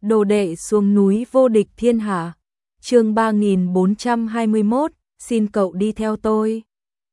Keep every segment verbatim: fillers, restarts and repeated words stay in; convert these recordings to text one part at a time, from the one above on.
Đồ đệ xuống núi vô địch thiên hạ. Chương ba nghìn bốn trăm hai mươi mốt, xin cậu đi theo tôi.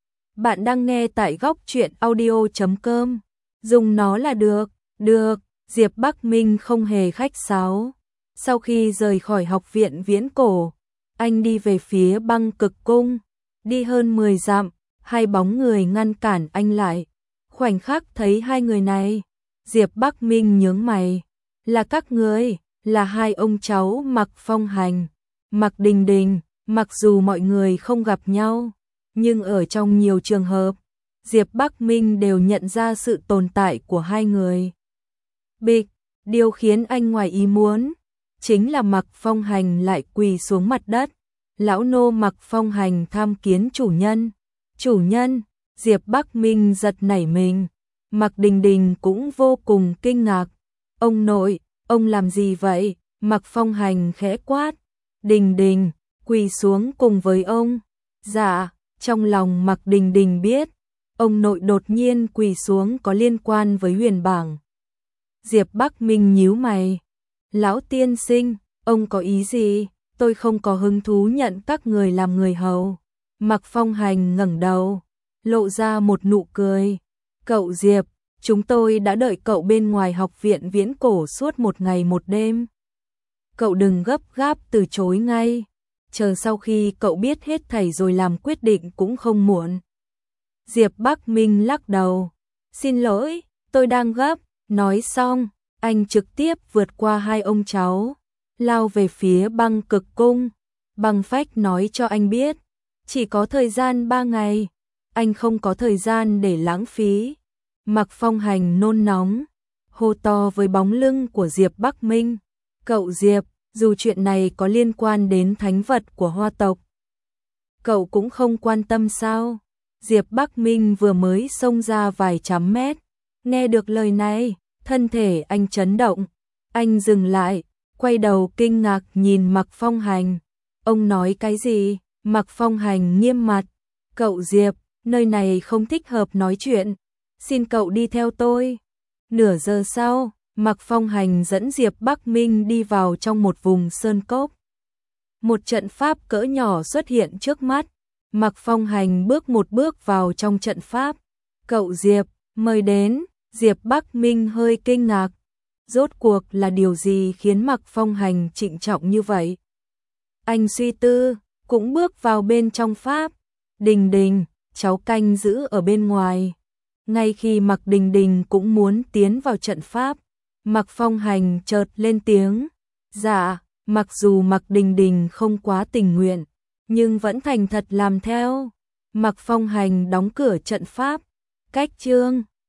Bạn đang nghe tại góc truyện audio chấm com. Dùng nó là được, được, Diệp Bắc Minh không hề khách sáo. Sau khi rời khỏi học viện viễn cổ, anh đi về phía Băng Cực Cung, đi hơn mười dặm, hai bóng người ngăn cản anh lại. Khoảnh khắc thấy hai người này, Diệp Bắc Minh nhướng mày, là các ngươi, là hai ông cháu Mạc Phong Hành, Mạc Đình Đình. Mặc dù mọi người không gặp nhau, nhưng ở trong nhiều trường hợp, Diệp Bắc Minh đều nhận ra sự tồn tại của hai người. Bịch, điều khiến anh ngoài ý muốn, chính là Mạc Phong Hành lại quỳ xuống mặt đất. Lão nô Mạc Phong Hành tham kiến chủ nhân. Chủ nhân, Diệp Bắc Minh giật nảy mình. Mạc Đình Đình cũng vô cùng kinh ngạc. Ông nội, ông làm gì vậy? Mạc Phong Hành khẽ quát. Đình Đình, quỳ xuống cùng với ông. Dạ, trong lòng Mạc Đình Đình biết, ông nội đột nhiên quỳ xuống có liên quan với huyền bảng. Diệp Bắc Minh nhíu mày. Lão tiên sinh, ông có ý gì? Tôi không có hứng thú nhận các người làm người hầu. Mạc Phong Hành ngẩng đầu, lộ ra một nụ cười. Cậu Diệp, chúng tôi đã đợi cậu bên ngoài học viện viễn cổ suốt một ngày một đêm. Cậu đừng gấp gáp từ chối ngay, chờ sau khi cậu biết hết thảy rồi làm quyết định cũng không muộn. Diệp Bắc Minh lắc đầu. Xin lỗi, tôi đang gấp. Nói xong, anh trực tiếp vượt qua hai ông cháu, lao về phía Băng Cực Cung. Băng Phách nói cho anh biết, chỉ có thời gian ba ngày, anh không có thời gian để lãng phí. Mạc Phong Hành nôn nóng, hô to với bóng lưng của Diệp Bắc Minh. Cậu Diệp, dù chuyện này có liên quan đến thánh vật của Hoa tộc, cậu cũng không quan tâm sao? Diệp Bắc Minh vừa mới xông ra vài trăm mét, nghe được lời này, thân thể anh chấn động. Anh dừng lại, quay đầu kinh ngạc nhìn Mạc Phong Hành. Ông nói cái gì? Mạc Phong Hành nghiêm mặt. Cậu Diệp, nơi này không thích hợp nói chuyện, xin cậu đi theo tôi. Nửa giờ sau, Mạc Phong Hành dẫn Diệp Bắc Minh đi vào trong một vùng sơn cốc. Một trận pháp cỡ nhỏ xuất hiện trước mắt. Mạc Phong Hành bước một bước vào trong trận pháp. Cậu Diệp, mời đến. Diệp Bắc Minh hơi kinh ngạc. Rốt cuộc là điều gì khiến Mạc Phong Hành trịnh trọng như vậy? Anh suy tư, cũng bước vào bên trong pháp. Đình Đình, cháu canh giữ ở bên ngoài. Ngay khi Mạc Đình Đình cũng muốn tiến vào trận pháp, Mạc Phong Hành chợt lên tiếng. Dạ, mặc dù Mạc Đình Đình không quá tình nguyện, nhưng vẫn thành thật làm theo. Mạc Phong Hành đóng cửa trận pháp. Cách chương